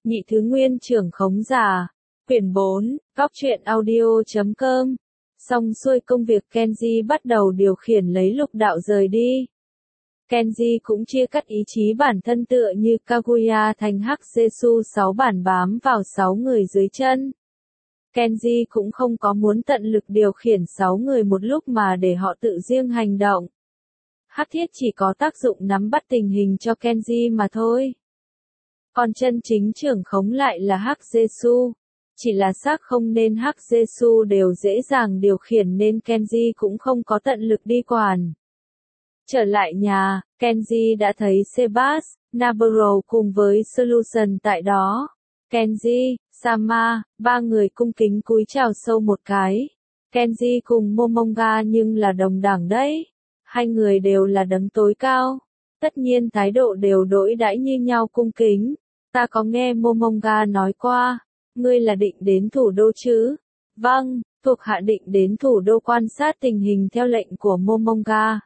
Nhị thứ nguyên trưởng khống giả. Quyển 4, góc truyện audio.com. Xong xuôi công việc Kenji bắt đầu điều khiển lấy lục đạo rời đi. Kenji cũng chia cắt ý chí bản thân tựa như Kaguya thành hắc Jesu 6 bản bám vào 6 người dưới chân. Kenji cũng không có muốn tận lực điều khiển 6 người một lúc mà để họ tự riêng hành động. Hắc thiết chỉ có tác dụng nắm bắt tình hình cho Kenji mà thôi. Còn chân chính trưởng khống lại là hắc Jesu. Chỉ là xác không nên hắc Jesu đều dễ dàng điều khiển nên Kenji cũng không có tận lực đi quản. Trở lại nhà, Kenji đã thấy Sebas, Nabarro cùng với Solution tại đó. Kenji, Sama, ba người cung kính cúi chào sâu một cái. Kenji cùng Momonga nhưng là đồng đẳng đấy. Hai người đều là đấng tối cao. Tất nhiên thái độ đều đối đãi như nhau cung kính. Ta có nghe Momonga nói qua. Ngươi là định đến thủ đô chứ? Vâng, thuộc hạ định đến thủ đô quan sát tình hình theo lệnh của Momonga.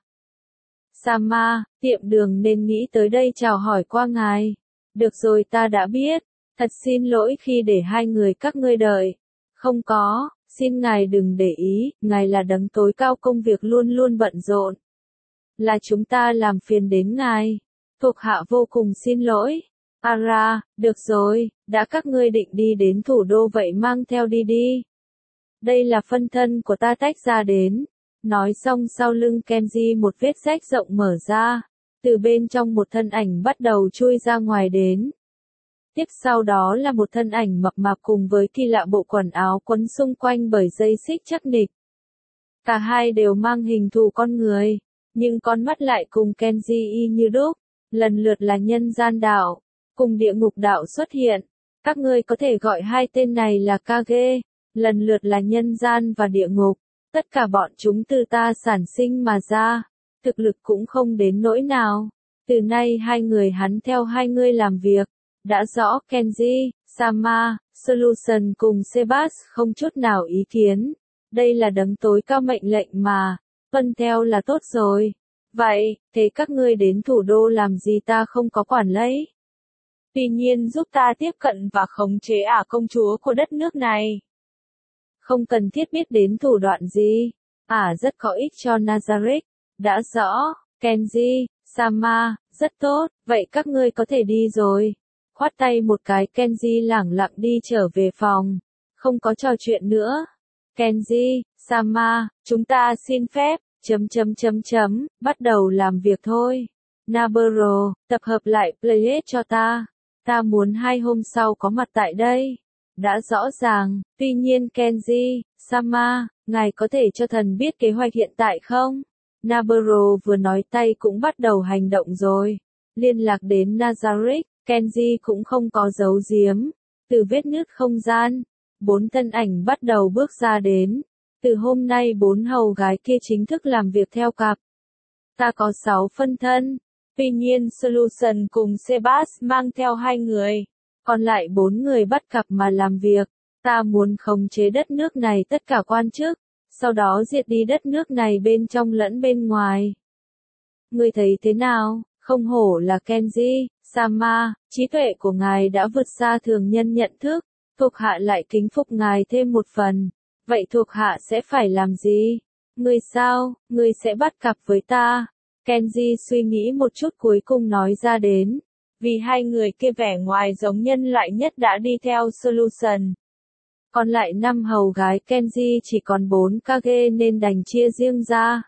Sama, tiệm đường nên nghĩ tới đây chào hỏi qua ngài. Được rồi, ta đã biết. Thật xin lỗi khi để hai người các ngươi đợi. Không có, xin ngài đừng để ý, ngài là đấng tối cao, công việc luôn luôn bận rộn. Là chúng ta làm phiền đến ngài. Thuộc hạ vô cùng xin lỗi. Ara, được rồi, đã các ngươi định đi đến thủ đô vậy mang theo đi đi. Đây là phân thân của ta tách ra đến. Nói xong sau lưng Kenji một vết rách rộng mở ra. Từ bên trong một thân ảnh bắt đầu chui ra ngoài đến. Tiếp sau đó là một thân ảnh mập mạp cùng với kỳ lạ bộ quần áo quấn xung quanh bởi dây xích chắc nịch. Cả hai đều mang hình thù con người, nhưng con mắt lại cùng Kenji y như đúc, lần lượt là nhân gian đạo, cùng địa ngục đạo xuất hiện. Các ngươi có thể gọi hai tên này là Kage, lần lượt là nhân gian và địa ngục. Tất cả bọn chúng từ ta sản sinh mà ra, thực lực cũng không đến nỗi nào. Từ nay hai người hắn theo hai ngươi làm việc. Đã rõ. Kenji, Sama, Solution cùng Sebas không chút nào ý kiến. Đây là đấng tối cao mệnh lệnh mà, vâng theo là tốt rồi. Vậy, thế các ngươi đến thủ đô làm gì ta không có quản lấy. Tuy nhiên giúp ta tiếp cận và khống chế công chúa của đất nước này. Không cần thiết biết đến thủ đoạn gì. Rất có ích cho Nazareth. Đã rõ. Kenji, Sama, rất tốt, vậy các ngươi có thể đi rồi. Khoát tay một cái, Kenji lẳng lặng đi trở về phòng. Không có trò chuyện nữa. Kenji, Sama, chúng ta xin phép, bắt đầu làm việc thôi. Nabarro, tập hợp lại playlist cho ta. Ta muốn 2 hôm sau có mặt tại đây. Đã rõ ràng, tuy nhiên Kenji, Sama, ngài có thể cho thần biết kế hoạch hiện tại không? Nabarro vừa nói tay cũng bắt đầu hành động rồi. Liên lạc đến Nazareth. Kenji cũng không có giấu giếm. Từ vết nứt không gian, 4 thân ảnh bắt đầu bước ra đến. Từ hôm nay 4 hầu gái kia chính thức làm việc theo cặp. Ta có 6 phân thân. Tuy nhiên Solution cùng Sebas mang theo 2 người. Còn lại 4 người bắt cặp mà làm việc. Ta muốn khống chế đất nước này tất cả quan chức. Sau đó diệt đi đất nước này bên trong lẫn bên ngoài. Ngươi thấy thế nào? Không hổ là Kenji, Sama, trí tuệ của ngài đã vượt xa thường nhân nhận thức, thuộc hạ lại kính phục ngài thêm một phần. Vậy thuộc hạ sẽ phải làm gì? Ngươi sao, ngươi sẽ bắt cặp với ta? Kenji suy nghĩ một chút cuối cùng nói ra đến. Vì 2 người kia vẻ ngoài giống nhân loại nhất đã đi theo Solution. Còn lại 5 hầu gái Kenji chỉ còn 4 Kage nên đành chia riêng ra.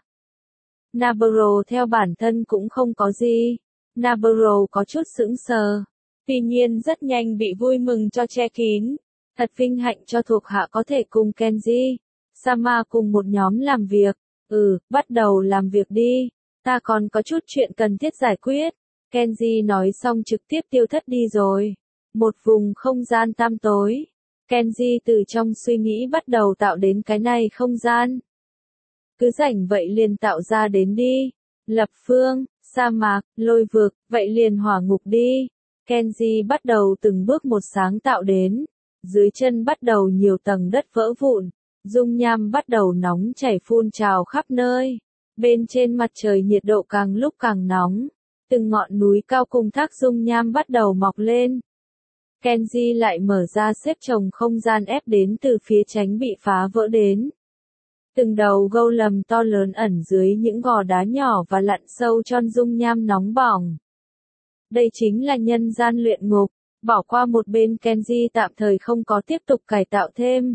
Nabarro theo bản thân cũng không có gì. Nabarro có chút sững sờ. Tuy nhiên rất nhanh bị vui mừng cho che kín. Thật vinh hạnh cho thuộc hạ có thể cùng Kenji, Sama cùng một nhóm làm việc. Bắt đầu làm việc đi. Ta còn có chút chuyện cần thiết giải quyết. Kenji nói xong trực tiếp tiêu thất đi rồi. Một vùng không gian tăm tối. Kenji từ trong suy nghĩ bắt đầu tạo đến cái này không gian. Cứ rảnh vậy liền tạo ra đến đi. Lập phương, sa mạc, lôi vực, vậy liền hỏa ngục đi. Kenji bắt đầu từng bước một sáng tạo đến. Dưới chân bắt đầu nhiều tầng đất vỡ vụn. Dung nham bắt đầu nóng chảy phun trào khắp nơi. Bên trên mặt trời nhiệt độ càng lúc càng nóng. Từng ngọn núi cao cùng thác dung nham bắt đầu mọc lên. Kenji lại mở ra xếp chồng không gian ép đến từ phía tránh bị phá vỡ đến. Từng đầu golem to lớn ẩn dưới những gò đá nhỏ và lặn sâu trong dung nham nóng bỏng. Đây chính là nhân gian luyện ngục. Bỏ qua một bên Kenji tạm thời không có tiếp tục cải tạo thêm.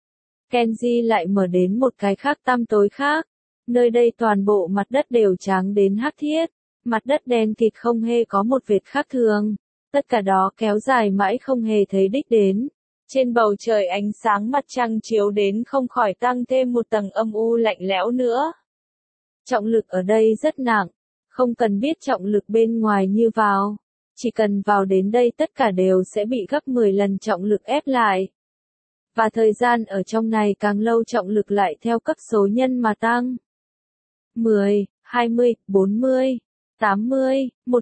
Kenji lại mở đến một cái khác tăm tối khác. Nơi đây toàn bộ mặt đất đều trắng đến hắc thiết. Mặt đất đen kịt không hề có một vệt khác thường. Tất cả đó kéo dài mãi không hề thấy đích đến. Trên bầu trời ánh sáng mặt trăng chiếu đến không khỏi tăng thêm một tầng âm u lạnh lẽo nữa. Trọng lực ở đây rất nặng. Không cần biết trọng lực bên ngoài như vào. Chỉ cần vào đến đây tất cả đều sẽ bị gấp 10 lần trọng lực ép lại. Và thời gian ở trong này càng lâu trọng lực lại theo cấp số nhân mà tăng. 10, 20, 40, 80,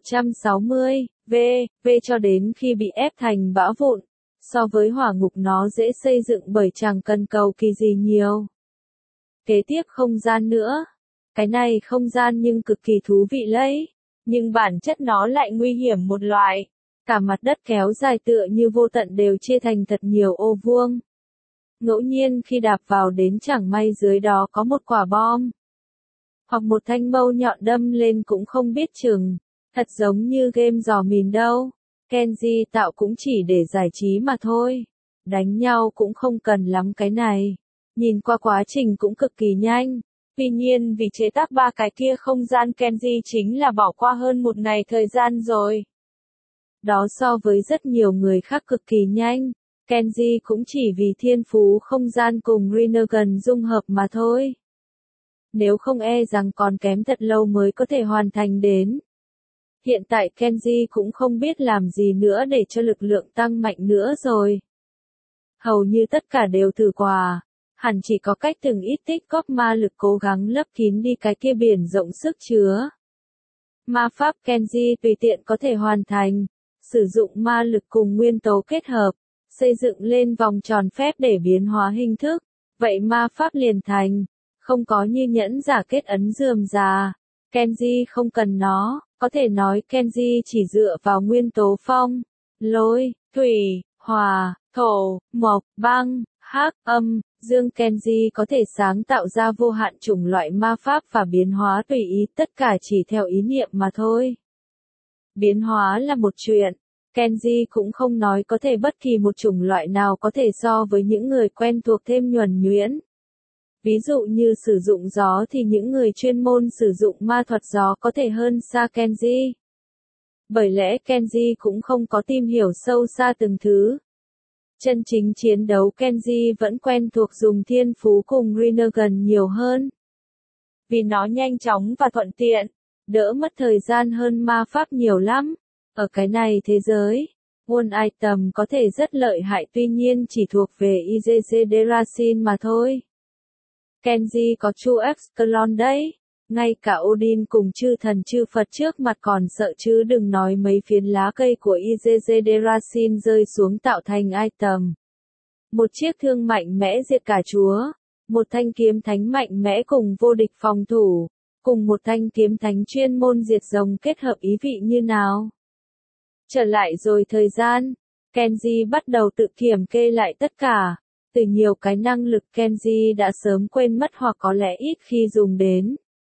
160, v cho đến khi bị ép thành bã vụn. So với hỏa ngục nó dễ xây dựng bởi chẳng cần cầu kỳ gì nhiều. Kế tiếp không gian nữa. Cái này không gian nhưng cực kỳ thú vị lấy. Nhưng bản chất nó lại nguy hiểm một loại. Cả mặt đất kéo dài tựa như vô tận đều chia thành thật nhiều ô vuông. Ngẫu nhiên khi đạp vào đến chẳng may dưới đó có một quả bom. Hoặc một thanh mâu nhọn đâm lên cũng không biết chừng. Thật giống như game dò mìn đâu. Kenji tạo cũng chỉ để giải trí mà thôi. Đánh nhau cũng không cần lắm cái này. Nhìn qua quá trình cũng cực kỳ nhanh. Tuy nhiên vì chế tác ba cái kia không gian Kenji chính là bỏ qua hơn một ngày thời gian rồi. Đó so với rất nhiều người khác cực kỳ nhanh. Kenji cũng chỉ vì thiên phú không gian cùng Rinnegan dung hợp mà thôi. Nếu không e rằng còn kém thật lâu mới có thể hoàn thành đến. Hiện tại Kenji cũng không biết làm gì nữa để cho lực lượng tăng mạnh nữa rồi. Hầu như tất cả đều thử qua. Hẳn chỉ có cách từng ít tích góp ma lực cố gắng lấp kín đi cái kia biển rộng sức chứa. Ma pháp Kenji tùy tiện có thể hoàn thành. Sử dụng ma lực cùng nguyên tố kết hợp. Xây dựng lên vòng tròn phép để biến hóa hình thức. Vậy ma pháp liền thành. Không có như nhẫn giả kết ấn rườm rà. Kenji không cần nó. Có thể nói Kenji chỉ dựa vào nguyên tố phong, lôi, thủy, hỏa, thổ, mộc, băng, hắc, âm, dương. Kenji có thể sáng tạo ra vô hạn chủng loại ma pháp và biến hóa tùy ý, tất cả chỉ theo ý niệm mà thôi. Biến hóa là một chuyện. Kenji cũng không nói có thể bất kỳ một chủng loại nào có thể so với những người quen thuộc thêm nhuần nhuyễn. Ví dụ như sử dụng gió thì những người chuyên môn sử dụng ma thuật gió có thể hơn xa Kenji. Bởi lẽ Kenji cũng không có tìm hiểu sâu xa từng thứ. Chân chính chiến đấu Kenji vẫn quen thuộc dùng thiên phú cùng Rinnegan nhiều hơn. Vì nó nhanh chóng và thuận tiện, đỡ mất thời gian hơn ma pháp nhiều lắm. Ở cái này thế giới, One Item có thể rất lợi hại tuy nhiên chỉ thuộc về IGC Derasin mà thôi. Kenji có Chu Excalon đấy. Ngay cả Odin cùng chư thần chư Phật trước mặt còn sợ chứ đừng nói mấy phiến lá cây của IGC Derasin rơi xuống tạo thành item. Một chiếc thương mạnh mẽ diệt cả chúa. Một thanh kiếm thánh mạnh mẽ cùng vô địch phòng thủ. Cùng một thanh kiếm thánh chuyên môn diệt rồng kết hợp ý vị như nào? Trở lại rồi thời gian. Kenji bắt đầu tự kiểm kê lại tất cả. Từ nhiều cái năng lực Kenji đã sớm quên mất hoặc có lẽ ít khi dùng đến.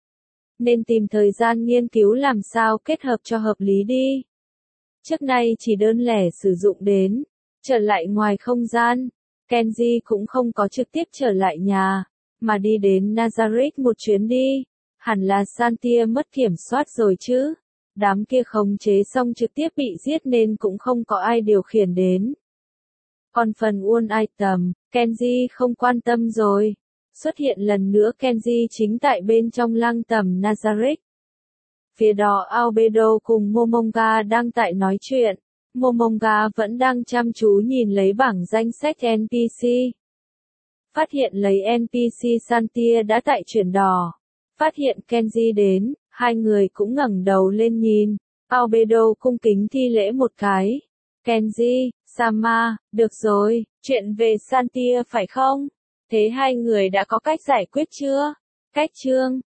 Nên tìm thời gian nghiên cứu làm sao kết hợp cho hợp lý đi. Trước nay chỉ đơn lẻ sử dụng đến. Trở lại ngoài không gian. Kenji cũng không có trực tiếp trở lại nhà. Mà đi đến Nazareth một chuyến đi. Hẳn là Santia mất kiểm soát rồi chứ. Đám kia khống chế xong trực tiếp bị giết nên cũng không có ai điều khiển đến. Còn phần One Item, Kenji không quan tâm rồi. Xuất hiện lần nữa Kenji chính tại bên trong lăng tẩm Nazareth. Phía đó Albedo cùng Momonga đang tại nói chuyện. Momonga vẫn đang chăm chú nhìn lấy bảng danh sách NPC. Phát hiện lấy NPC Santia đã tại chuyển đỏ. Phát hiện Kenji đến, hai người cũng ngẩng đầu lên nhìn. Albedo cung kính thi lễ một cái. Kenji, Sama, được rồi, chuyện về Santia phải không? Thế hai người đã có cách giải quyết chưa? Cách chương